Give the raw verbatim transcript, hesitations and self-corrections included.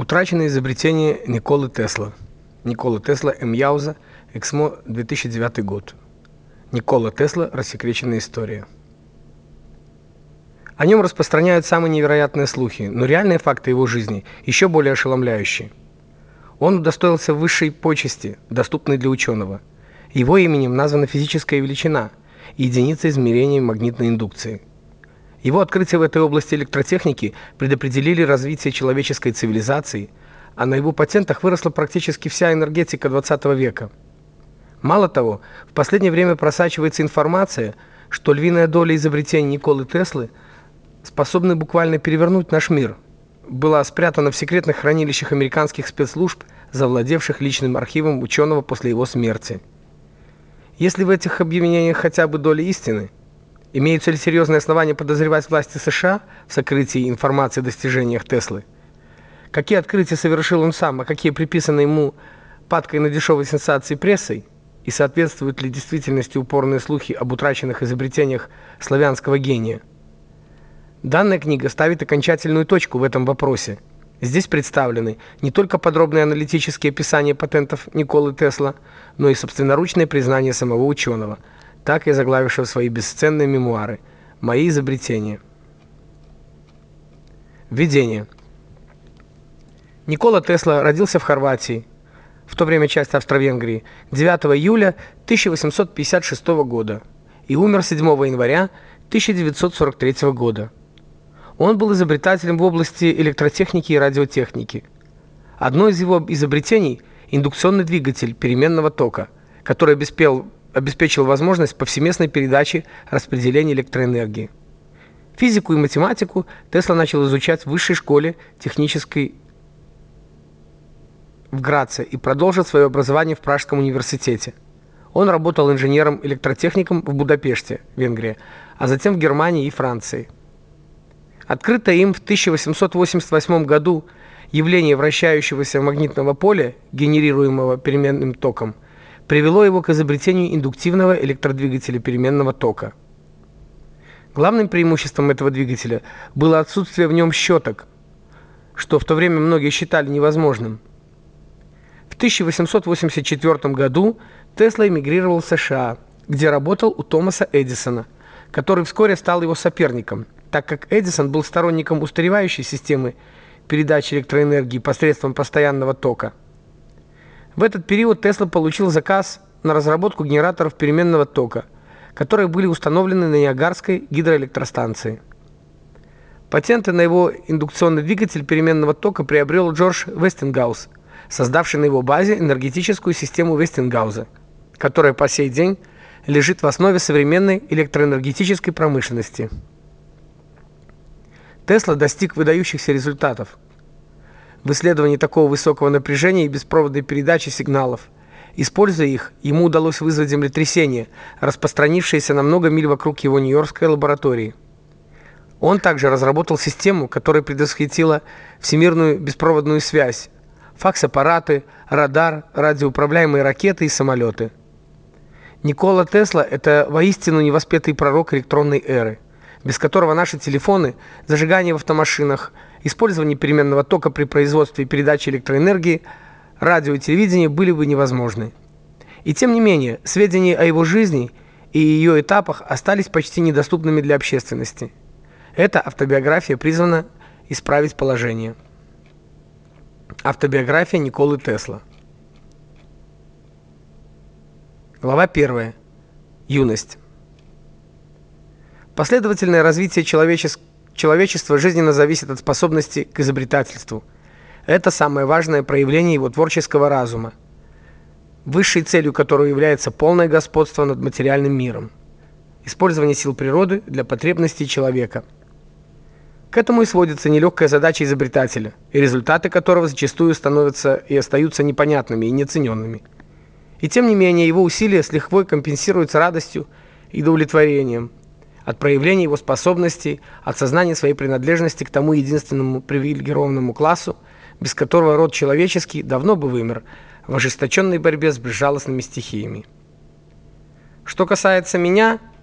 Утраченное изобретение Николы Тесла. Никола Тесла, Мьяуза, Эксмо, две тысячи девятый год. Никола Тесла. Рассекреченная история. О нем распространяют самые невероятные слухи, но реальные факты его жизни еще более ошеломляющие. Он удостоился высшей почести, доступной для ученого. Его именем названа физическая величина, единица измерения магнитной индукции. Его открытия в этой области электротехники предопределили развитие человеческой цивилизации, а на его патентах выросла практически вся энергетика двадцатого века. Мало того, в последнее время просачивается информация, что львиная доля изобретений Николы Теслы способны буквально перевернуть наш мир, была спрятана в секретных хранилищах американских спецслужб, завладевших личным архивом ученого после его смерти. Если в этих объявлениях хотя бы доля истины, имеются ли серьезные основания подозревать власти США в сокрытии информации о достижениях Теслы? Какие открытия совершил он сам, а какие приписаны ему падкой на дешевые сенсации прессой? И соответствуют ли действительности упорные слухи об утраченных изобретениях славянского гения? Данная книга ставит окончательную точку в этом вопросе. Здесь представлены не только подробные аналитические описания патентов Николы Тесла, но и собственноручное признание самого ученого, так и заглавившего свои бесценные мемуары «Мои изобретения». Введение. Никола Тесла родился в Хорватии, в то время часть Австро-Венгрии, девятого июля тысяча восемьсот пятьдесят шестого года и умер седьмого января тысяча девятьсот сорок третьего года. Он был изобретателем в области электротехники и радиотехники. Одно из его изобретений – индукционный двигатель переменного тока, который обеспечил, обеспечил возможность повсеместной передачи распределения электроэнергии. Физику и математику Тесла начал изучать в высшей школе технической в Граце и продолжил свое образование в Пражском университете. Он работал инженером-электротехником в Будапеште, Венгрия, а затем в Германии и Франции. Открытое им в тысяча восемьсот восемьдесят восьмом году явление вращающегося магнитного поля, генерируемого переменным током, привело его к изобретению индуктивного электродвигателя переменного тока. Главным преимуществом этого двигателя было отсутствие в нем щеток, что в то время многие считали невозможным. В тысяча восемьсот восемьдесят четвёртом году Тесла эмигрировал в США, где работал у Томаса Эдисона, который вскоре стал его соперником, так как Эдисон был сторонником устаревающей системы передачи электроэнергии посредством постоянного тока. В этот период Тесла получил заказ на разработку генераторов переменного тока, которые были установлены на Ниагарской гидроэлектростанции. Патенты на его индукционный двигатель переменного тока приобрел Джордж Вестингаус, создавший на его базе энергетическую систему Вестингауза, которая по сей день лежит в основе современной электроэнергетической промышленности. Тесла достиг выдающихся результатов в исследовании такого высокого напряжения и беспроводной передачи сигналов. Используя их, ему удалось вызвать землетрясение, распространившееся на много миль вокруг его нью-йоркской лаборатории. Он также разработал систему, которая предвосхитила всемирную беспроводную связь, факс-аппараты, радар, радиоуправляемые ракеты и самолеты. Никола Тесла – это воистину невоспетый пророк электронной эры, без которого наши телефоны, зажигание в автомашинах, использование переменного тока при производстве и передаче электроэнергии, радио и телевидение были бы невозможны. И тем не менее, сведения о его жизни и ее этапах остались почти недоступными для общественности. Эта автобиография призвана исправить положение. Автобиография Николы Тесла. Глава первая. Юность. Последовательное развитие человечес... человечества жизненно зависит от способности к изобретательству. Это самое важное проявление его творческого разума, высшей целью которого является полное господство над материальным миром, использование сил природы для потребностей человека. К этому и сводится нелегкая задача изобретателя, и результаты которого зачастую становятся и остаются непонятными и неоцененными. И тем не менее его усилия с лихвой компенсируются радостью и удовлетворением от проявления его способностей, от сознания своей принадлежности к тому единственному привилегированному классу, без которого род человеческий давно бы вымер в ожесточенной борьбе с безжалостными стихиями. Что касается меня,